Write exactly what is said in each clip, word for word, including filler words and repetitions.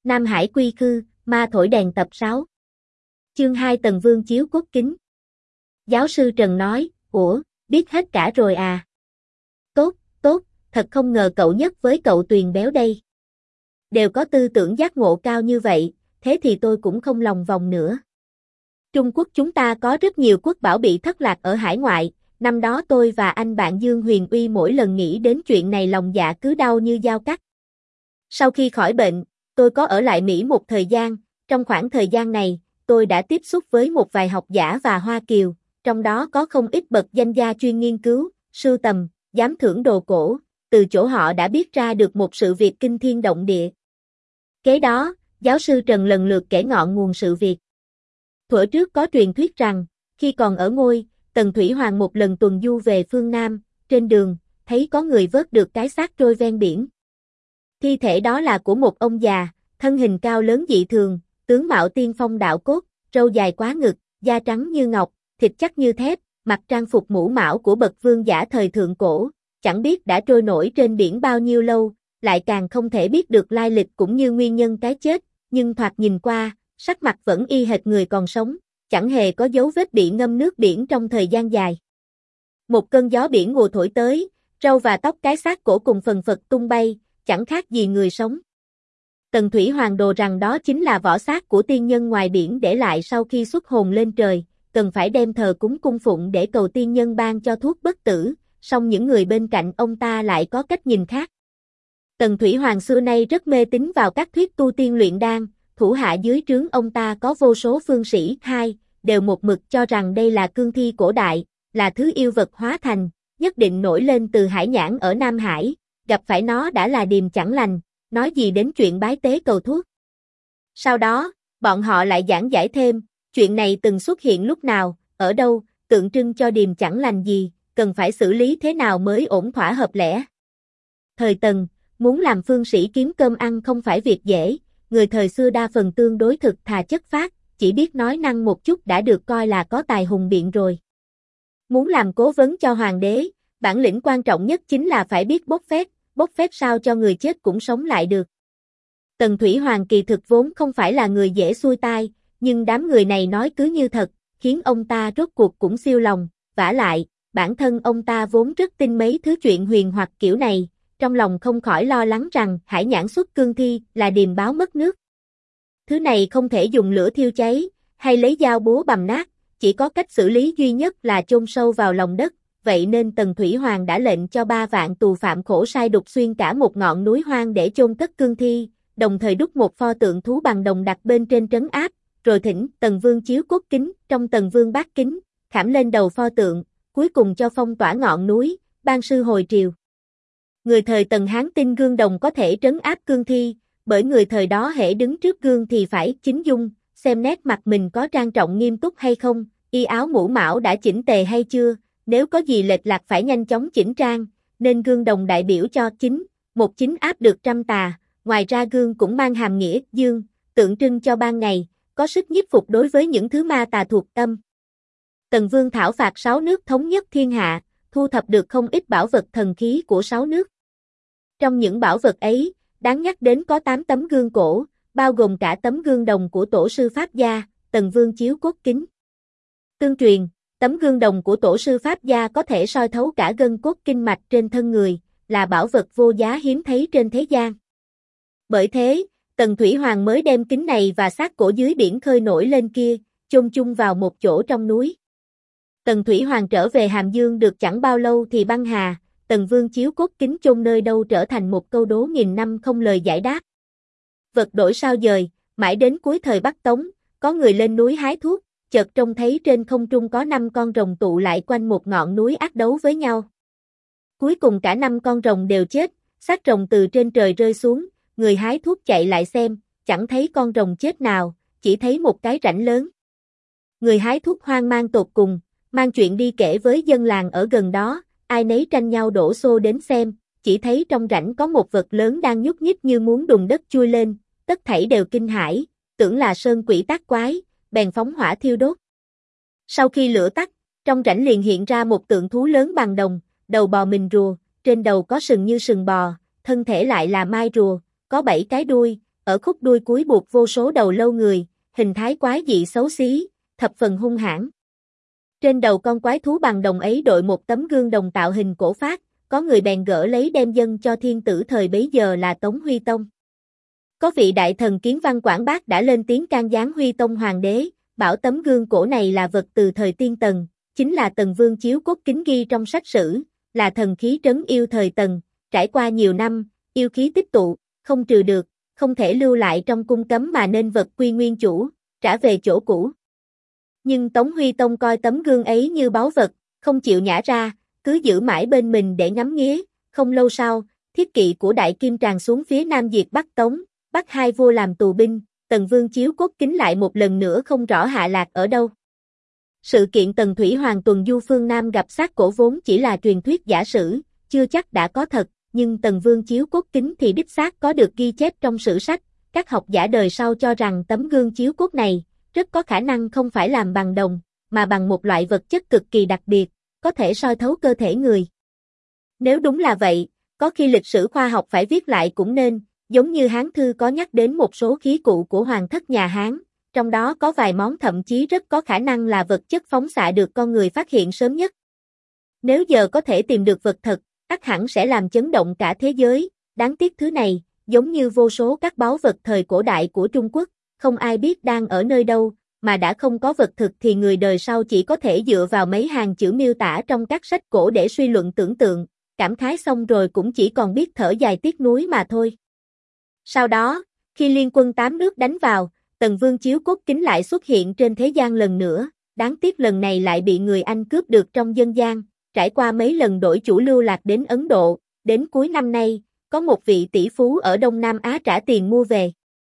Nam Hải quy khư, ma thổi đèn tập sáu. Chương hai Tần Vương chiếu cốt kính. Giáo sư Trần nói, ủa, biết hết cả rồi à? Tốt, tốt, thật không ngờ cậu nhất với cậu Tuyền béo đây. Đều có tư tưởng giác ngộ cao như vậy, thế thì tôi cũng không lòng vòng nữa. Trung Quốc chúng ta có rất nhiều quốc bảo bị thất lạc ở hải ngoại, năm đó tôi và anh bạn Dương Huyền Uy mỗi lần nghĩ đến chuyện này lòng dạ cứ đau như dao cắt. Sau khi khỏi bệnh, tôi có ở lại Mỹ một thời gian, trong khoảng thời gian này, tôi đã tiếp xúc với một vài học giả và Hoa Kiều, trong đó có không ít bậc danh gia chuyên nghiên cứu, sưu tầm, giám thưởng đồ cổ, từ chỗ họ đã biết ra được một sự việc kinh thiên động địa. Kế đó, giáo sư Trần lần lượt kể ngọn nguồn sự việc. Thuở trước có truyền thuyết rằng, khi còn ở ngôi, Tần Thủy Hoàng một lần tuần du về phương Nam, trên đường, thấy có người vớt được cái xác trôi ven biển. Thi thể đó là của một ông già, thân hình cao lớn dị thường, tướng mạo tiên phong đạo cốt, râu dài quá ngực, da trắng như ngọc, thịt chắc như thép, mặc trang phục mũ mão của bậc vương giả thời thượng cổ, chẳng biết đã trôi nổi trên biển bao nhiêu lâu, lại càng không thể biết được lai lịch cũng như nguyên nhân cái chết, nhưng thoạt nhìn qua, sắc mặt vẫn y hệt người còn sống, chẳng hề có dấu vết bị ngâm nước biển trong thời gian dài. Một cơn gió biển mùa thổi tới, râu và tóc cái xác cổ cùng phần phật tung bay, chẳng khác gì người sống. Tần Thủy Hoàng đồ rằng đó chính là vỏ xác của tiên nhân ngoài biển để lại sau khi xuất hồn lên trời, cần phải đem thờ cúng cung phụng để cầu tiên nhân ban cho thuốc bất tử, song những người bên cạnh ông ta lại có cách nhìn khác. Tần Thủy Hoàng xưa nay rất mê tín vào các thuyết tu tiên luyện đan, thủ hạ dưới trướng ông ta có vô số phương sĩ, hai, đều một mực cho rằng đây là cương thi cổ đại, là thứ yêu vật hóa thành, nhất định nổi lên từ hải nhãn ở Nam Hải, gặp phải nó đã là điềm chẳng lành, nói gì đến chuyện bái tế cầu thuốc. Sau đó, bọn họ lại giảng giải thêm, chuyện này từng xuất hiện lúc nào, ở đâu, tượng trưng cho điềm chẳng lành gì, cần phải xử lý thế nào mới ổn thỏa hợp lẽ. Thời Tần, muốn làm phương sĩ kiếm cơm ăn không phải việc dễ, người thời xưa đa phần tương đối thực thà chất phác, chỉ biết nói năng một chút đã được coi là có tài hùng biện rồi. Muốn làm cố vấn cho hoàng đế, bản lĩnh quan trọng nhất chính là phải biết bốc phét, bốc phét sao cho người chết cũng sống lại được. Tần Thủy Hoàng kỳ thực vốn không phải là người dễ xuôi tai, nhưng đám người này nói cứ như thật, khiến ông ta rốt cuộc cũng siêu lòng, vả lại, bản thân ông ta vốn rất tin mấy thứ chuyện huyền hoặc kiểu này, trong lòng không khỏi lo lắng rằng hải nhãn xuất cương thi là điềm báo mất nước. Thứ này không thể dùng lửa thiêu cháy, hay lấy dao búa bầm nát, chỉ có cách xử lý duy nhất là chôn sâu vào lòng đất, vậy nên Tần Thủy Hoàng đã lệnh cho ba vạn tù phạm khổ sai đục xuyên cả một ngọn núi hoang để chôn cất cương thi, đồng thời đúc một pho tượng thú bằng đồng đặt bên trên trấn áp, rồi thỉnh Tần Vương chiếu cốt kính trong Tần Vương bát kính, khảm lên đầu pho tượng, cuối cùng cho phong tỏa ngọn núi, ban sư hồi triều. Người thời Tần Hán tin gương đồng có thể trấn áp cương thi, bởi người thời đó hễ đứng trước gương thì phải chính dung, xem nét mặt mình có trang trọng nghiêm túc hay không, y áo mũ mão đã chỉnh tề hay chưa, nếu có gì lệch lạc phải nhanh chóng chỉnh trang, nên gương đồng đại biểu cho chính, một chính áp được trăm tà, ngoài ra gương cũng mang hàm nghĩa dương, tượng trưng cho ban ngày, có sức nhiếp phục đối với những thứ ma tà thuộc tâm. Tần Vương thảo phạt sáu nước thống nhất thiên hạ, thu thập được không ít bảo vật thần khí của sáu nước. Trong những bảo vật ấy, đáng nhắc đến có tám tấm gương cổ, bao gồm cả tấm gương đồng của tổ sư Pháp gia, Tần Vương chiếu cốt kính. Tương truyền, tấm gương đồng của tổ sư Pháp gia có thể soi thấu cả gân cốt kinh mạch trên thân người, là bảo vật vô giá hiếm thấy trên thế gian. Bởi thế, Tần Thủy Hoàng mới đem kính này và xác cổ dưới biển khơi nổi lên kia, chôn chung vào một chỗ trong núi. Tần Thủy Hoàng trở về Hàm Dương được chẳng bao lâu thì băng hà, Tần Vương chiếu cốt kính chôn nơi đâu trở thành một câu đố nghìn năm không lời giải đáp. Vật đổi sao dời, mãi đến cuối thời Bắc Tống, có người lên núi hái thuốc, chợt trông thấy trên không trung có năm con rồng tụ lại quanh một ngọn núi ác đấu với nhau. Cuối cùng cả năm con rồng đều chết, xác rồng từ trên trời rơi xuống, người hái thuốc chạy lại xem, chẳng thấy con rồng chết nào, chỉ thấy một cái rãnh lớn. Người hái thuốc hoang mang tột cùng, mang chuyện đi kể với dân làng ở gần đó, ai nấy tranh nhau đổ xô đến xem, chỉ thấy trong rãnh có một vật lớn đang nhúc nhích như muốn đùng đất chui lên, tất thảy đều kinh hãi, tưởng là sơn quỷ tác quái, bèn phóng hỏa thiêu đốt. Sau khi lửa tắt, trong rãnh liền hiện ra một tượng thú lớn bằng đồng, đầu bò mình rùa, trên đầu có sừng như sừng bò, thân thể lại là mai rùa, có bảy cái đuôi, ở khúc đuôi cuối buộc vô số đầu lâu người, hình thái quái dị xấu xí, thập phần hung hãn. Trên đầu con quái thú bằng đồng ấy đội một tấm gương đồng tạo hình cổ phác, có người bèn gỡ lấy đem dâng cho thiên tử thời bấy giờ là Tống Huy Tông. Có vị đại thần Kiến Văn Quảng Bác đã lên tiếng can gián Huy Tông hoàng đế, bảo tấm gương cổ này là vật từ thời Tiên Tần, chính là Tần Vương chiếu cốt kính ghi trong sách sử, là thần khí trấn yêu thời Tần, trải qua nhiều năm, yêu khí tích tụ, không trừ được, không thể lưu lại trong cung cấm mà nên vật quy nguyên chủ, trả về chỗ cũ. Nhưng Tống Huy Tông coi tấm gương ấy như báu vật, không chịu nhả ra, cứ giữ mãi bên mình để ngắm nghía, không lâu sau, thiết kỵ của Đại Kim tràn xuống phía Nam diệt Bắc Tống, bắt hai vua làm tù binh, Tần Vương chiếu cốt kính lại một lần nữa không rõ hạ lạc ở đâu. Sự kiện Tần Thủy Hoàng tuần du phương Nam gặp xác cổ vốn chỉ là truyền thuyết giả sử, chưa chắc đã có thật, nhưng Tần Vương chiếu cốt kính thì đích xác có được ghi chép trong sử sách, các học giả đời sau cho rằng tấm gương chiếu cốt này, rất có khả năng không phải làm bằng đồng, mà bằng một loại vật chất cực kỳ đặc biệt, có thể soi thấu cơ thể người. Nếu đúng là vậy, có khi lịch sử khoa học phải viết lại cũng nên, giống như Hán Thư có nhắc đến một số khí cụ của hoàng thất nhà Hán, trong đó có vài món thậm chí rất có khả năng là vật chất phóng xạ được con người phát hiện sớm nhất. Nếu giờ có thể tìm được vật thật, ắt hẳn sẽ làm chấn động cả thế giới, đáng tiếc thứ này, giống như vô số các báu vật thời cổ đại của Trung Quốc, không ai biết đang ở nơi đâu, mà đã không có vật thực thì người đời sau chỉ có thể dựa vào mấy hàng chữ miêu tả trong các sách cổ để suy luận tưởng tượng, cảm khái xong rồi cũng chỉ còn biết thở dài tiếc nuối mà thôi. Sau đó, khi liên quân tám nước đánh vào, Tần Vương chiếu cốt kính lại xuất hiện trên thế gian lần nữa, đáng tiếc lần này lại bị người Anh cướp được trong dân gian, trải qua mấy lần đổi chủ lưu lạc đến Ấn Độ, đến cuối năm nay, có một vị tỷ phú ở Đông Nam Á trả tiền mua về.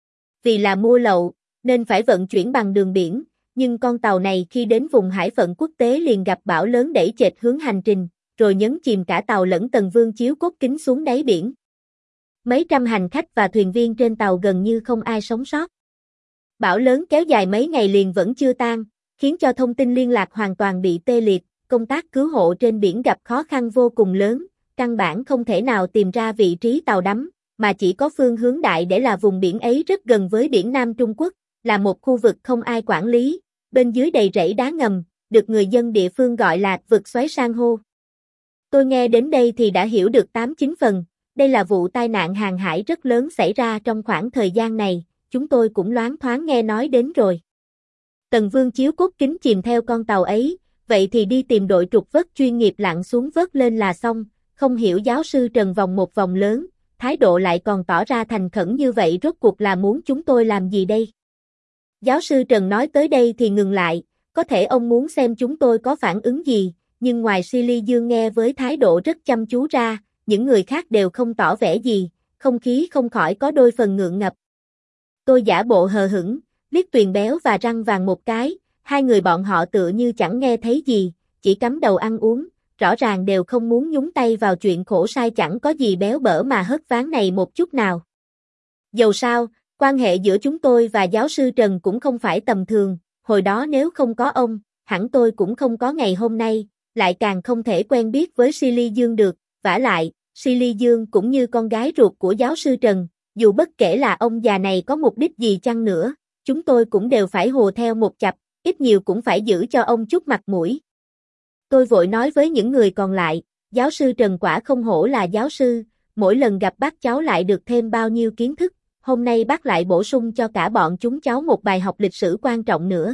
Vì là mua lậu, nên phải vận chuyển bằng đường biển, nhưng con tàu này khi đến vùng hải phận quốc tế liền gặp bão lớn đẩy chệch hướng hành trình, rồi nhấn chìm cả tàu lẫn Tần Vương chiếu cốt kính xuống đáy biển. Mấy trăm hành khách và thuyền viên trên tàu gần như không ai sống sót. Bão lớn kéo dài mấy ngày liền vẫn chưa tan, khiến cho thông tin liên lạc hoàn toàn bị tê liệt, công tác cứu hộ trên biển gặp khó khăn vô cùng lớn, căn bản không thể nào tìm ra vị trí tàu đắm, mà chỉ có phương hướng đại để là vùng biển ấy rất gần với biển Nam Trung Quốc, là một khu vực không ai quản lý, bên dưới đầy rẫy đá ngầm, được người dân địa phương gọi là vực xoáy san hô. Tôi nghe đến đây thì đã hiểu được tám chín phần, đây là vụ tai nạn hàng hải rất lớn xảy ra trong khoảng thời gian này, chúng tôi cũng loáng thoáng nghe nói đến rồi. Tần Vương chiếu cốt kính chìm theo con tàu ấy, vậy thì đi tìm đội trục vớt chuyên nghiệp lặn xuống vớt lên là xong, không hiểu giáo sư Trần vòng một vòng lớn, thái độ lại còn tỏ ra thành khẩn như vậy rốt cuộc là muốn chúng tôi làm gì đây? Giáo sư Trần nói tới đây thì ngừng lại, có thể ông muốn xem chúng tôi có phản ứng gì, nhưng ngoài Silly Dương nghe với thái độ rất chăm chú ra, những người khác đều không tỏ vẻ gì, không khí không khỏi có đôi phần ngượng ngập. Tôi giả bộ hờ hững, liếc Tuyền Béo và Răng Vàng một cái, hai người bọn họ tựa như chẳng nghe thấy gì, chỉ cắm đầu ăn uống, rõ ràng đều không muốn nhúng tay vào chuyện khổ sai chẳng có gì béo bở mà hất ván này một chút nào. Dầu sao, quan hệ giữa chúng tôi và giáo sư Trần cũng không phải tầm thường, hồi đó nếu không có ông, hẳn tôi cũng không có ngày hôm nay, lại càng không thể quen biết với Silly Dương được, vả lại, Silly Dương cũng như con gái ruột của giáo sư Trần, dù bất kể là ông già này có mục đích gì chăng nữa, chúng tôi cũng đều phải hùa theo một chập, ít nhiều cũng phải giữ cho ông chút mặt mũi. Tôi vội nói với những người còn lại, giáo sư Trần quả không hổ là giáo sư, mỗi lần gặp bác cháu lại được thêm bao nhiêu kiến thức, hôm nay bác lại bổ sung cho cả bọn chúng cháu một bài học lịch sử quan trọng nữa.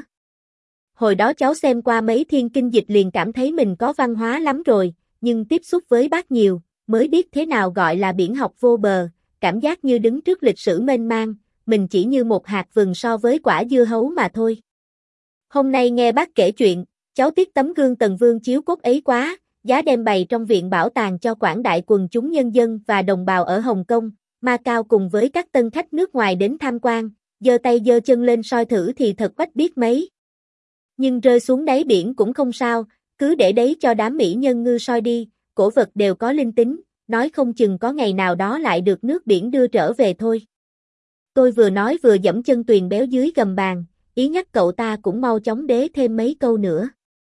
Hồi đó cháu xem qua mấy thiên kinh dịch liền cảm thấy mình có văn hóa lắm rồi, nhưng tiếp xúc với bác nhiều, mới biết thế nào gọi là biển học vô bờ, cảm giác như đứng trước lịch sử mênh mang, mình chỉ như một hạt vừng so với quả dưa hấu mà thôi. Hôm nay nghe bác kể chuyện, cháu tiếc tấm gương Tần Vương chiếu cốt ấy quá, giá đem bày trong viện bảo tàng cho quảng đại quần chúng nhân dân và đồng bào ở Hồng Kông, Macau cùng với các tân khách nước ngoài đến tham quan, giơ tay giơ chân lên soi thử thì thật quách biết mấy. Nhưng rơi xuống đáy biển cũng không sao, cứ để đấy cho đám mỹ nhân ngư soi đi, cổ vật đều có linh tính, nói không chừng có ngày nào đó lại được nước biển đưa trở về thôi. Tôi vừa nói vừa giẫm chân Tuyền Béo dưới gầm bàn, ý nhắc cậu ta cũng mau chóng đế thêm mấy câu nữa.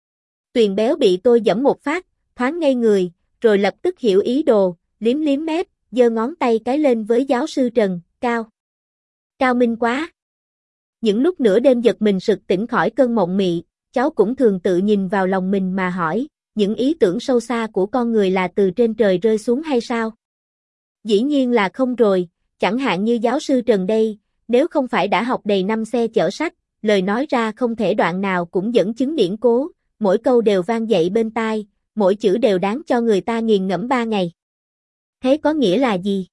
Tuyền Béo bị tôi giẫm một phát, thoáng ngây người, rồi lập tức hiểu ý đồ, liếm liếm mép, giơ ngón tay cái lên với giáo sư Trần, cao. Cao minh quá. Những lúc nửa đêm giật mình sực tỉnh khỏi cơn mộng mị, cháu cũng thường tự nhìn vào lòng mình mà hỏi, những ý tưởng sâu xa của con người là từ trên trời rơi xuống hay sao? Dĩ nhiên là không rồi, chẳng hạn như giáo sư Trần đây, nếu không phải đã học đầy năm xe chở sách, lời nói ra không thể đoạn nào cũng dẫn chứng điển cố, mỗi câu đều vang dậy bên tai, mỗi chữ đều đáng cho người ta nghiền ngẫm ba ngày. Thế có nghĩa là gì?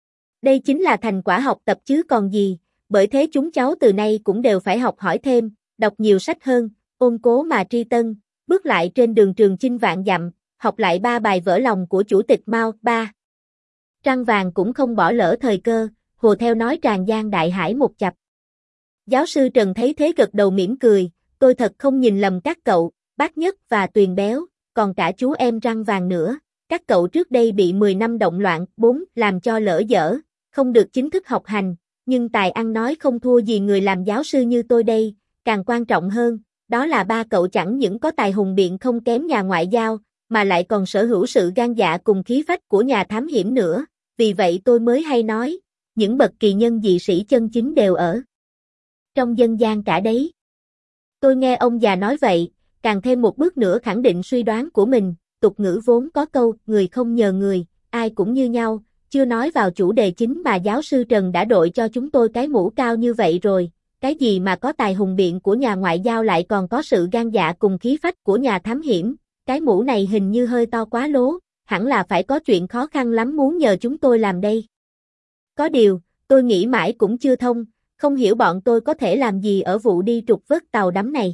Đây chính là thành quả học tập chứ còn gì, bởi thế chúng cháu từ nay cũng đều phải học hỏi thêm, đọc nhiều sách hơn, ôn cố mà tri tân, bước lại trên đường trường chinh vạn dặm, học lại ba bài vỡ lòng của chủ tịch Mao. Ba. Trăng vàng cũng không bỏ lỡ thời cơ, hùa theo nói tràn gian đại hải một chập. Giáo sư Trần thấy thế gật đầu mỉm cười, tôi thật không nhìn lầm các cậu, Bác Nhất và Tuyền Béo, còn cả chú em Răng Vàng nữa, các cậu trước đây bị mười năm động loạn, bốn, làm cho lỡ dở, không được chính thức học hành, nhưng tài ăn nói không thua gì người làm giáo sư như tôi đây, càng quan trọng hơn, đó là ba cậu chẳng những có tài hùng biện không kém nhà ngoại giao, mà lại còn sở hữu sự gan dạ cùng khí phách của nhà thám hiểm nữa, vì vậy tôi mới hay nói, những bậc kỳ nhân dị sĩ chân chính đều ở trong dân gian cả đấy. Tôi nghe ông già nói vậy, càng thêm một bước nữa khẳng định suy đoán của mình, tục ngữ vốn có câu, người không nhờ người, ai cũng như nhau, chưa nói vào chủ đề chính mà giáo sư Trần đã đội cho chúng tôi cái mũ cao như vậy rồi, cái gì mà có tài hùng biện của nhà ngoại giao lại còn có sự gan dạ cùng khí phách của nhà thám hiểm, cái mũ này hình như hơi to quá lố, hẳn là phải có chuyện khó khăn lắm muốn nhờ chúng tôi làm đây. Có điều, tôi nghĩ mãi cũng chưa thông, không hiểu bọn tôi có thể làm gì ở vụ đi trục vớt tàu đắm này.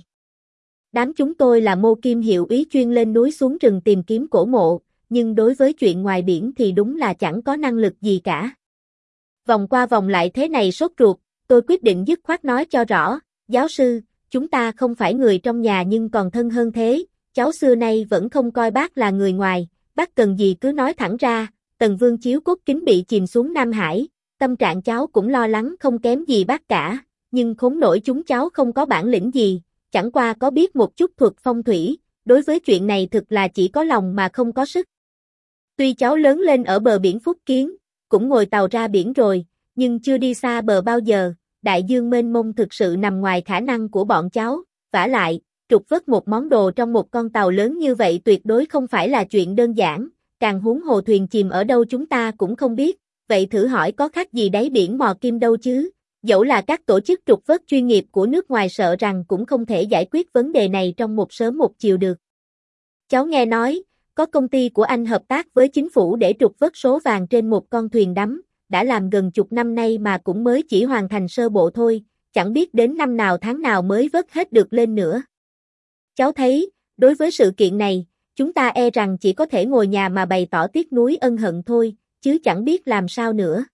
Đám chúng tôi là mô kim hiệu úy chuyên lên núi xuống rừng tìm kiếm cổ mộ, nhưng đối với chuyện ngoài biển thì đúng là chẳng có năng lực gì cả. Vòng qua vòng lại thế này sốt ruột, tôi quyết định dứt khoát nói cho rõ, giáo sư, chúng ta không phải người trong nhà nhưng còn thân hơn thế, cháu xưa nay vẫn không coi bác là người ngoài, bác cần gì cứ nói thẳng ra, Tần Vương Chiếu Cốt Kính bị chìm xuống Nam Hải, tâm trạng cháu cũng lo lắng không kém gì bác cả, nhưng khốn nổi chúng cháu không có bản lĩnh gì, chẳng qua có biết một chút thuật phong thủy, đối với chuyện này thực là chỉ có lòng mà không có sức. Tuy cháu lớn lên ở bờ biển Phúc Kiến, cũng ngồi tàu ra biển rồi, nhưng chưa đi xa bờ bao giờ, đại dương mênh mông thực sự nằm ngoài khả năng của bọn cháu, vả lại, trục vớt một món đồ trong một con tàu lớn như vậy tuyệt đối không phải là chuyện đơn giản, càng huống hồ thuyền chìm ở đâu chúng ta cũng không biết, vậy thử hỏi có khác gì đáy biển mò kim đâu chứ, dẫu là các tổ chức trục vớt chuyên nghiệp của nước ngoài sợ rằng cũng không thể giải quyết vấn đề này trong một sớm một chiều được. Cháu nghe nói, có công ty của anh hợp tác với chính phủ để trục vớt số vàng trên một con thuyền đắm, đã làm gần chục năm nay mà cũng mới chỉ hoàn thành sơ bộ thôi, chẳng biết đến năm nào tháng nào mới vớt hết được lên nữa. Cháu thấy, đối với sự kiện này, chúng ta e rằng chỉ có thể ngồi nhà mà bày tỏ tiếc nuối ân hận thôi, chứ chẳng biết làm sao nữa.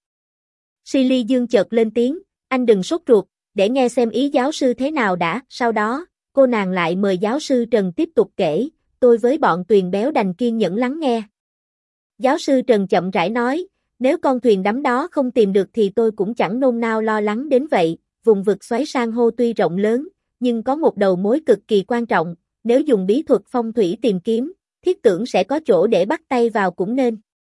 Silly Dương chợt lên tiếng, anh đừng sốt ruột, để nghe xem ý giáo sư thế nào đã, sau đó, cô nàng lại mời giáo sư Trần tiếp tục kể, tôi với bọn Tuyền Béo đành kiên nhẫn lắng nghe. Giáo sư Trần chậm rãi nói, nếu con thuyền đắm đó không tìm được thì tôi cũng chẳng nôn nao lo lắng đến vậy, vùng vực xoáy san hô tuy rộng lớn, nhưng có một đầu mối cực kỳ quan trọng, nếu dùng bí thuật phong thủy tìm kiếm, thiết tưởng sẽ có chỗ để bắt tay vào cũng nên.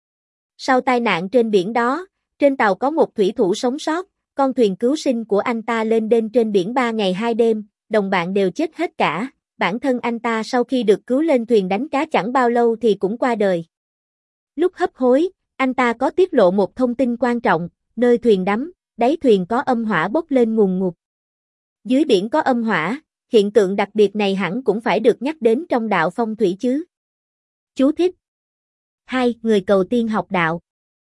Sau tai nạn trên biển đó, trên tàu có một thủy thủ sống sót, con thuyền cứu sinh của anh ta lên đên trên biển ba ngày hai đêm, đồng bạn đều chết hết cả, bản thân anh ta sau khi được cứu lên thuyền đánh cá chẳng bao lâu thì cũng qua đời. Lúc hấp hối, anh ta có tiết lộ một thông tin quan trọng, nơi thuyền đắm, đáy thuyền có âm hỏa bốc lên ngùn ngụt. Dưới biển có âm hỏa, hiện tượng đặc biệt này hẳn cũng phải được nhắc đến trong đạo phong thủy chứ. Chú thích. hai. Người cầu tiên học đạo.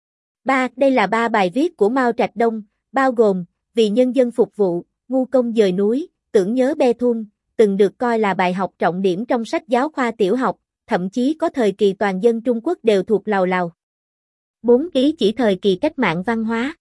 ba. Đây là ba bài viết của Mao Trạch Đông, bao gồm, vì nhân dân phục vụ, ngu công dời núi, tưởng nhớ Be Thun, từng được coi là bài học trọng điểm trong sách giáo khoa tiểu học, thậm chí có thời kỳ toàn dân Trung Quốc đều thuộc lào lào. bốn. Ý chỉ thời kỳ cách mạng văn hóa.